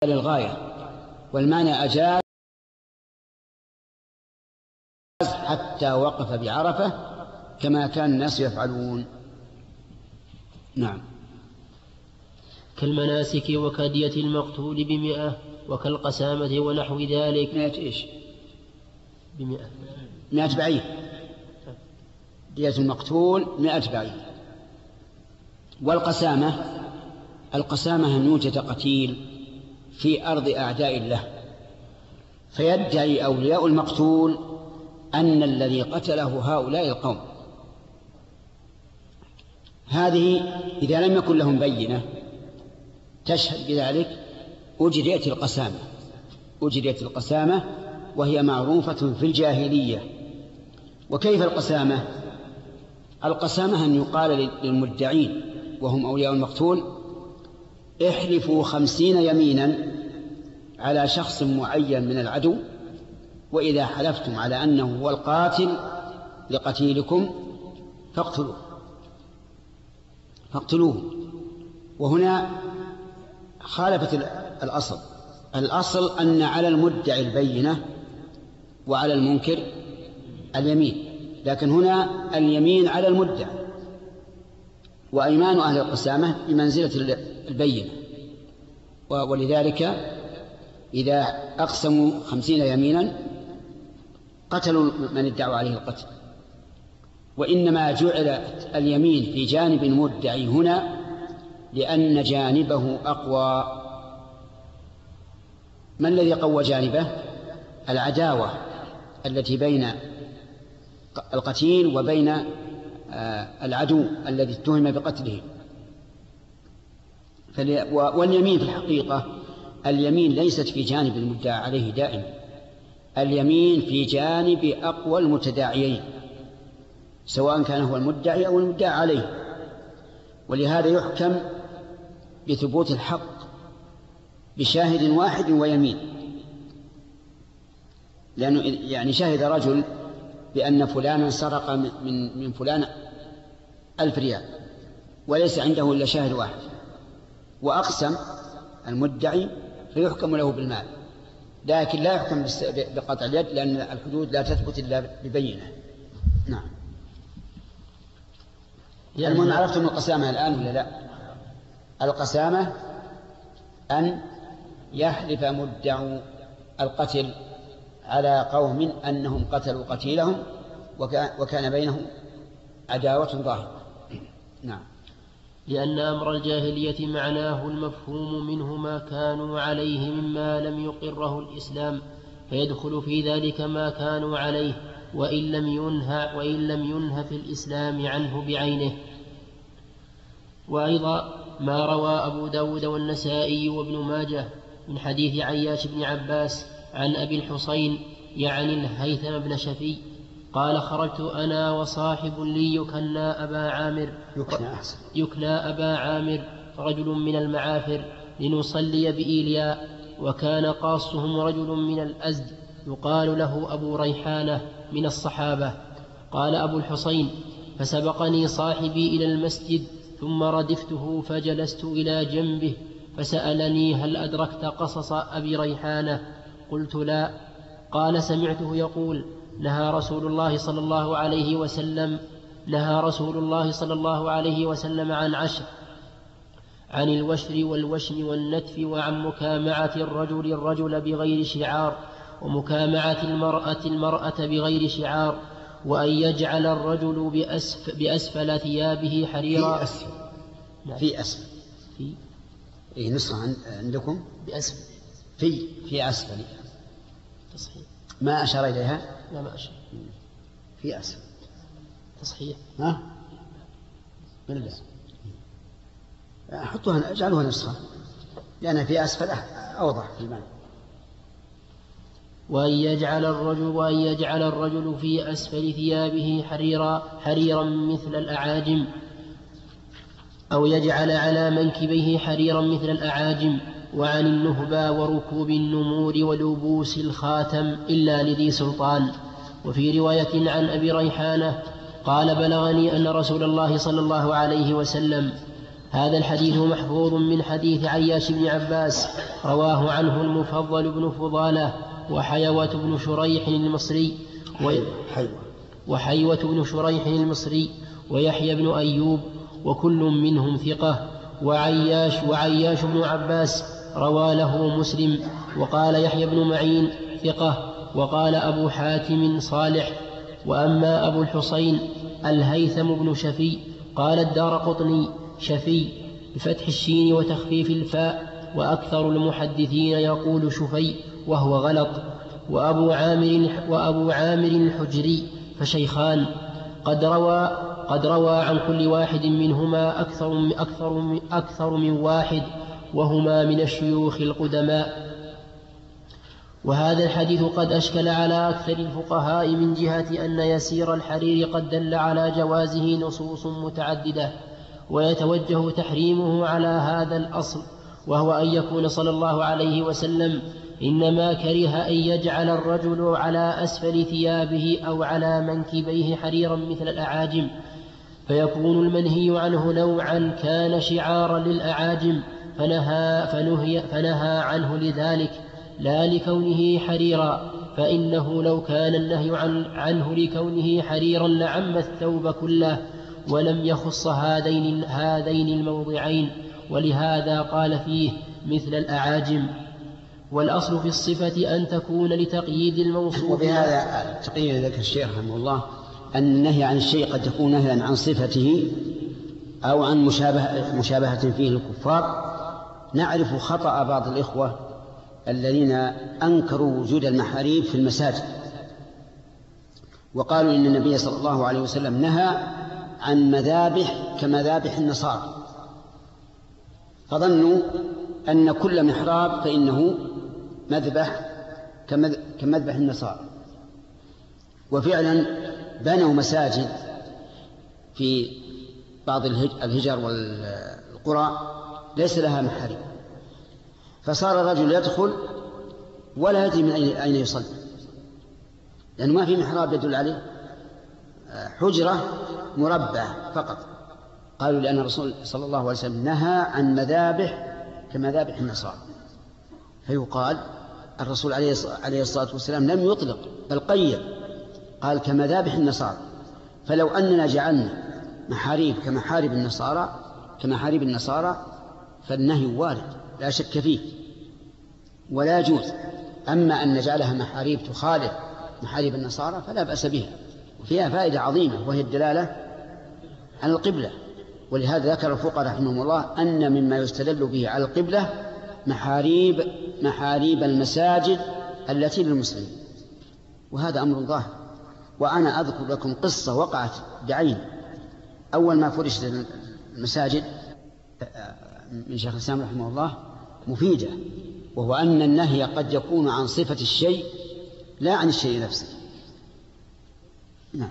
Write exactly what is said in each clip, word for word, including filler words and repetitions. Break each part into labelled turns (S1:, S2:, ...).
S1: للغاية، والمعنى أجاز حتى وقف بعرفة كما كان الناس يفعلون. نعم.
S2: كالمناسك وكدية المقتول بمئة وكالقسامة ونحو ذلك.
S1: مئة إيش؟
S2: بمئة
S1: مئة بعير. دية المقتول مئة بعير. والقسامة، القسامة أن يوجد قتيل في أرض أعداء الله فيدعي أولياء المقتول أن الذي قتله هؤلاء القوم، هذه إذا لم يكن لهم بينة تشهد بذلك أجريت القسامة. أجريت القسامة وهي معروفة في الجاهلية. وكيف القسامة؟ القسامة أن يقال للمدعين وهم أولياء المقتول: احلفوا خمسين يمينا على شخص معين من العدو، وإذا حلفتم على أنه هو القاتل لقتيلكم فاقتلوه فاقتلوه وهنا خالفت الأصل. الأصل أن على المدعي البينة وعلى المنكر اليمين، لكن هنا اليمين على المدعي، وأيمان أهل القسامة بمنزلة البينة. ولذلك إذا أقسموا خمسين يمينا قتلوا من ادعوا عليه القتل. وإنما جعل اليمين في جانب المدعي هنا لأن جانبه أقوى. ما الذي قوى جانبه؟ العداوة التي بين القتيل وبين العدو الذي اتهم بقتله. واليمين في الحقيقة اليمين ليست في جانب المدعى عليه دائما، اليمين في جانب أقوى المتداعيين سواء كان هو المدعي أو المدعى عليه. ولهذا يحكم بثبوت الحق بشاهد واحد ويمين، لأنه يعني شهد رجل بأن فلانا سرق من من فلان ألف ريال وليس عنده إلا شاهد واحد، وأقسم المدعي فيحكم له بالمال، لكن لا يحكم بقطع اليد لأن الحدود لا تثبت إلا ببينة. نعم. المهم عرفتم القسامة الآن ولا لا؟ القسامة أن يحلف مدعو القتل على قوم أنهم قتلوا قتيلهم وكان بينهم عداوة ظاهرة. نعم.
S2: لأن أمر الجاهلية معناه المفهوم منه ما كانوا عليه مما لم يقره الإسلام، فيدخل في ذلك ما كانوا عليه وإن لم ينهى, وإن لم ينهى في الإسلام عنه بعينه. وأيضا ما روى أبو داود والنسائي وابن ماجه من حديث عياش بن عباس عن أبي الحصين يعني الهيثم بن شفي قال: خرجت أنا وصاحب لي يكنى أبا عامر يكنى أبا عامر رجل من المعافر لنصلي بإيلياء، وكان قاصهم رجل من الأزد يقال له أبو ريحانة من الصحابة. قال أبو الحصين: فسبقني صاحبي إلى المسجد ثم ردفته فجلست إلى جنبه فسألني: هل أدركت قصص أبي ريحانة؟ قلت: لا. قال: سمعته يقول: نهى رسول الله صلى الله عليه وسلم نهى رسول الله صلى الله عليه وسلم عن عشر: عن الوشر والوشم والنتف، وعن مكامعة الرجل الرجل بغير شعار، ومكامعة المرأة المرأة بغير شعار، وأن يجعل الرجل بأسف بأسفل ثيابه حريرا.
S1: في أسفل في أسفل
S2: في
S1: إيه نسخة عندكم
S2: بأسفل
S1: في في أسفل
S2: تصحيح.
S1: ما أشار إليها؟
S2: لا ما أشار.
S1: في أسفل
S2: تصحيح.
S1: ها من الله حطوها اجعلوها نسخة لأن في أسفل أوضح في المعنى.
S2: وأن يجعل الرجل وأن يجعل الرجل في أسفل ثيابه حريرا حريرا مثل الأعاجم، أو يجعل على منكبيه حريرا مثل الأعاجم. وعن النهبة وركوب النمور ولبوس الخاتم إلا لذي سلطان. وفي رواية عن أبي ريحانة قال: بلغني أن رسول الله صلى الله عليه وسلم هذا الحديث محفوظ من حديث عياش بن عباس رواه عنه المفضل بن فضالة وحيوة بن شريح المصري وحيوة بن شريح المصري ويحيى بن أيوب وكل منهم ثقة. وعياش, وعياش بن عباس روى له مسلم. وقال يحيى بن معين ثقة. وقال أبو حاتم صالح. وأما أبو الحسين الهيثم بن شفي قال الدارقطني شفي بفتح الشين وتخفيف الفاء، وأكثر المحدثين يقول شفي وهو غلط. وأبو عامر, وأبو عامر الحجري فشيخان قد روى, قد روى عن كل واحد منهما أكثر من, أكثر من, أكثر من واحد، وهما من الشيوخ القدماء. وهذا الحديث قد أشكل على أكثر الفقهاء من جهة أن يسير الحرير قد دل على جوازه نصوص متعددة، ويتوجه تحريمه على هذا الأصل، وهو أن يكون صلى الله عليه وسلم إنما كره أن يجعل الرجل على أسفل ثيابه أو على منكبيه حريرا مثل الأعاجم، فيكون المنهي عنه نوعا كان شعارا للأعاجم فنهى, فنهي فنهى عنه لذلك لا لكونه حريرا، فإنه لو كان النهي عن عنه لكونه حريرا لعم الثوب كله ولم يخص هذين, هذين الموضعين، ولهذا قال فيه مثل الأعاجم. والأصل في الصفة أن تكون لتقييد الموصوف.
S1: وبهذا تقييد ذلك الشيخ رحمه الله أن النهي عن الشيء قد يكون نهيا عن صفته أو عن مشابهة, مشابهة فيه الكفار. نعرف خطأ بعض الإخوة الذين أنكروا وجود المحاريب في المساجد، وقالوا إن النبي صلى الله عليه وسلم نهى عن مذابح كمذابح النصارى، فظنوا أن كل محراب فإنه مذبح كمذبح النصارى. وفعلا بنوا مساجد في بعض الهجر والقرى ليس لها محاريب، فصار الرجل يدخل ولا يدري من أين يصلي، لأنه ما في محراب يدل عليه، حجرة مربعة فقط. قالوا لأن الرسول صلى الله عليه وسلم نهى عن مذابح كمذابح النصارى، فيقال الرسول عليه الصلاة والسلام لم يطلق بل قيد، قال كمذابح النصارى. فلو أننا جعلنا محاريب كمحارب النصارى كمحاريب النصارى فالنهي وارد لا شك فيه ولا يجوز. أما أن نجعلها محاريب تخالف محاريب النصارى فلا بأس بها، وفيها فائدة عظيمة وهي الدلالة على القبلة. ولهذا ذكر الفقهاء رحمهم الله أن مما يستدل به على القبلة محاريب محاريب المساجد التي للمسلمين، وهذا أمر ظاهر. وأنا أذكر لكم قصة وقعت بعين أول ما فرشت المساجد من شيخ الإسلام رحمه الله مفيدة، وهو أن النهي قد يكون عن صفة الشيء لا عن الشيء نفسه. نعم.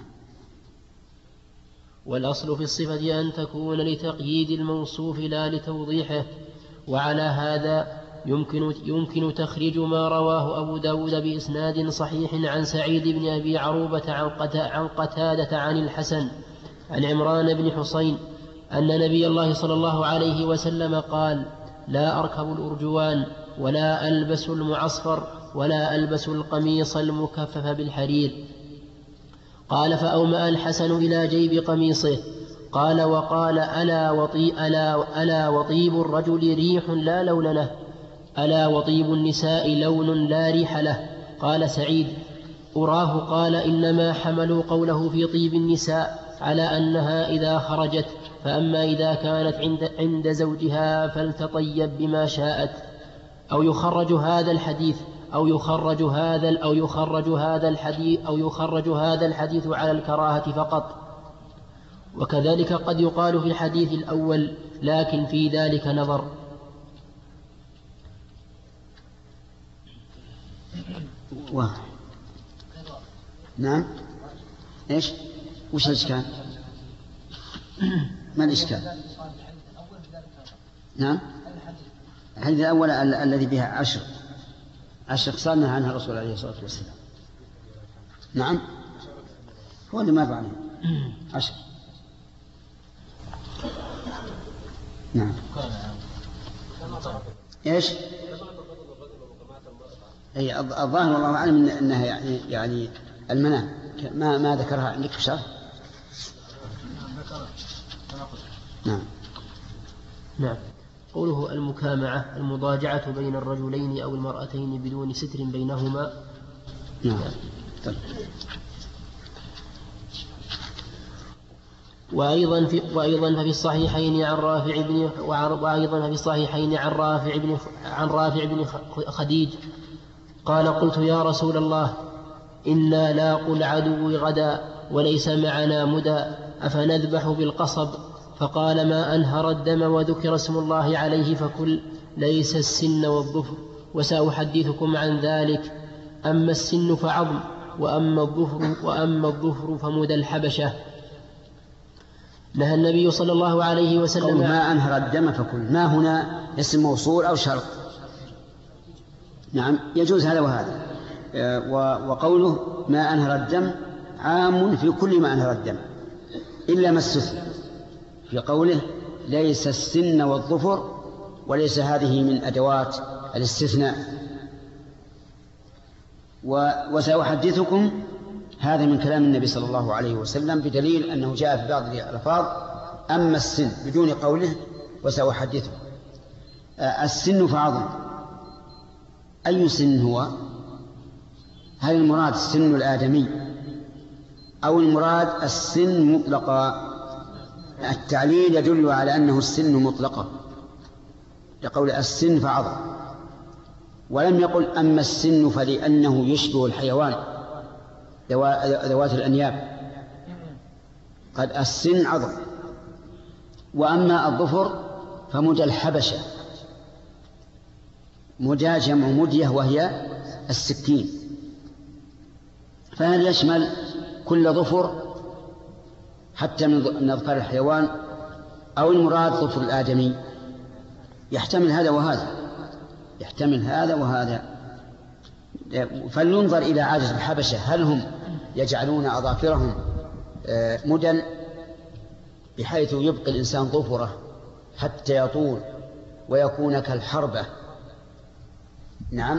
S2: والأصل في الصفة أن تكون لتقييد الموصوف لا لتوضيحه. وعلى هذا يمكن, يمكن تخريج ما رواه أبو داود بإسناد صحيح عن سعيد بن أبي عروبة عن قتادة عن الحسن عن عمران بن حسين أن نبي الله صلى الله عليه وسلم قال: لا أركب الأرجوان ولا ألبس المعصفر ولا ألبس القميص المكفف بالحرير. قال: فأومأ الحسن إلى جيب قميصه. قال: وقال: ألا, وطي ألا, ألا وطيب الرجل ريح لا لون له، ألا وطيب النساء لون لا ريح له. قال سعيد: أراه قال إنما حملوا قوله في طيب النساء على أنها إذا خرجت، فأما إذا كانت عند, عند زوجها فلتطيب بما شاءت. أو يخرج هذا الحديث أو يخرج هذا أو يخرج هذا الحديث أو يخرج هذا الحديث على الكراهة فقط. وكذلك قد يقال في الحديث الأول، لكن في ذلك نظر.
S1: و... نعم. إيش؟ وش الإشكال؟ ما الإشكال؟ نعم. الحديث الأول الذي بها عشر عشر خصال نهى عنها الرسول عليه الصلاة والسلام. نعم. هو اللي ما بعده عشر. نعم. إيش؟ أي الظاهر والله أعلم أنها يعني يعني المنام ما ما ذكرها عندك في شرح. نعم.
S2: نعم. قوله المكامعة المضاجعة بين الرجلين أو المرأتين بدون ستر بينهما.
S1: نعم. طيب.
S2: وأيضا في وأيضا ففي الصحيحين عن رافع بن وأيضا ففي الصحيحين عن رافع بن عن رافع بن خديج قال قلت يا رسول الله إنا لاقوا العدو غدا وليس معنا مدى أفنذبح بالقصب؟ فقال ما أنهر الدم وذكر اسم الله عليه فكل ليس السن والظفر وسأحدثكم عن ذلك. أما السن فعظم وأما الظفر وأما الظفر فمدى الحبشة. نهى النبي صلى الله عليه وسلم
S1: ما أنهر الدم فكل، ما هنا اسم موصول أو شرط. نعم يجوز هذا وهذا. وقوله ما أنهر الدم عام في كل ما أنهر الدم إلا ما استثنى في قوله ليس السن والظفر، وليس هذه من أدوات الاستثناء. وسأحدثكم هذا من كلام النبي صلى الله عليه وسلم بدليل أنه جاء في بعض الألفاظ أما السن بدون قوله وسأحدثكم. السن فعظم، أي سن هو؟ هل المراد السن الآدمي أو المراد السن مطلقا؟ التعليل يدل على أنه السن مطلقا لقول السن فعظم، ولم يقل أما السن فلأنه يشبه الحيوان ذوات الأنياب، قد السن عظم. وأما الظفر فمدى الحبشة، مدى جمع مدية وهي السكين، فهل يشمل كل ظفر حتى من أظفار الحيوان أو المراد ظفر الآدمي؟ يحتمل هذا وهذا، يحتمل هذا وهذا. فلننظر إلى عادة الحبشة، هل هم يجعلون أظافرهم مدى بحيث يبقي الإنسان ظفره حتى يطول ويكون كالحربة، نعم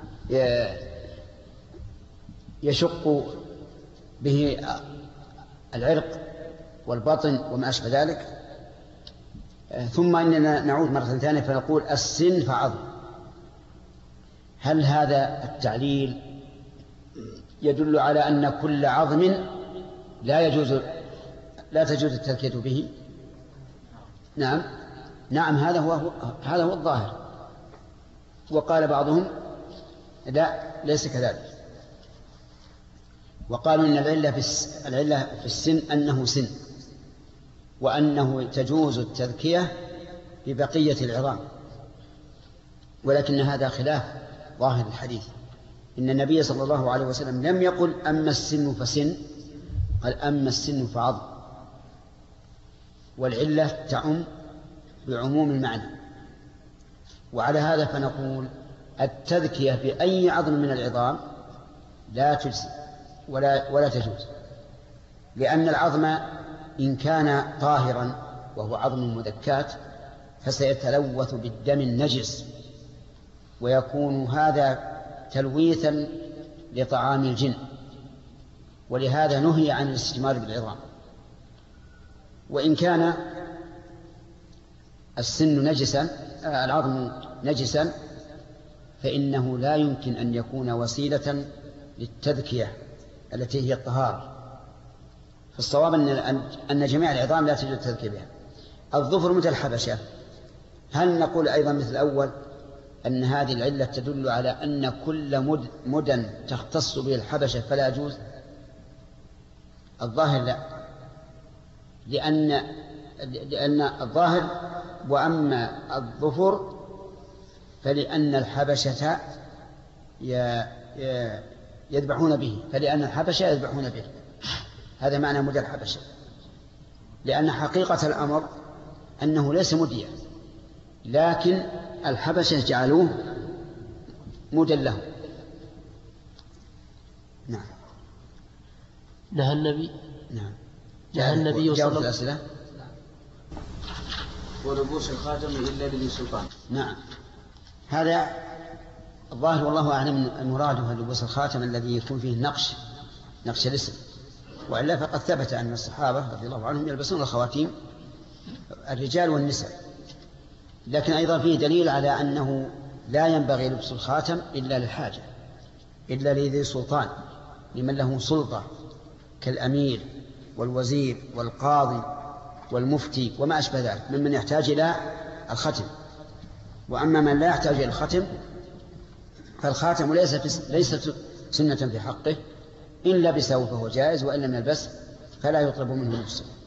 S1: يشق به العرق والبطن وما أشبه ذلك. ثم إننا نعود مرة ثانية فنقول السن فعظم. هل هذا التعليل يدل على أن كل عظم لا يجوز لا تجوز التذكية به؟ نعم نعم هذا هو هذا هو الظاهر. وقال بعضهم لا ليس كذلك، وقالوا إن العلة في العلة في السن أنه سن، وأنه تجوز التذكية ببقية العظام، ولكن هذا خلاف ظاهر الحديث. إن النبي صلى الله عليه وسلم لم يقل أما السن فسن، قال أما السن فعظم، والعلة تعم بعموم المعنى. وعلى هذا فنقول التذكية بأي عظم من العظام لا تجزي ولا, ولا تجوز، لأن العظم إن كان طاهرا وهو عظم مذكات فسيتلوث بالدم النجس، ويكون هذا تلويثا لطعام الجن، ولهذا نهي عن الاستجمار بالعظام. وإن كان السن نجسا العظم نجسا فإنه لا يمكن أن يكون وسيلة للتذكية التي هي الطهارة. فالصواب أن أن جميع العظام لا تجوز التذكية بها. الظفر مثل الحبشة، هل نقول أيضا مثل الأول أن هذه العلة تدل على أن كل مد مدن تختص به الحبشة فلا يجوز؟ الظاهر لا، لأن لأن الظاهر وأما الظفر فلأن الحبشة يذبحون به، فلأن الحبشة يذبحون به، هذا معنى مدى الحبشة. لأن حقيقة الأمر أنه ليس مديا، لكن الحبشة جعلوه مدى له. نعم.
S2: نهى النبي
S1: نعم
S2: نهى النبي صلى الله عليه
S1: وسلم.
S3: ولبوس الخاتم إلا لذي سلطان.
S1: نعم، هذا الظاهر والله أعلم أن مراده لبوس الخاتم الذي يكون فيه نقش نقش الاسم، وإلا فقد ثبت أن الصحابة رضي الله عنهم يلبسون الخواتيم الرجال والنساء. لكن أيضا فيه دليل على أنه لا ينبغي لبس الخاتم إلا للحاجة، إلا لذي سلطان، لمن له سلطة كالأمير والوزير والقاضي والمفتي وما أشبه ذلك ممن يحتاج إلى الختم. وأما من لا يحتاج إلى الختم فالخاتم ليس ليست سنة في حقه، إن لبسه فهو جائز، وإن لم يلبس فلا يطلب منه لبسه.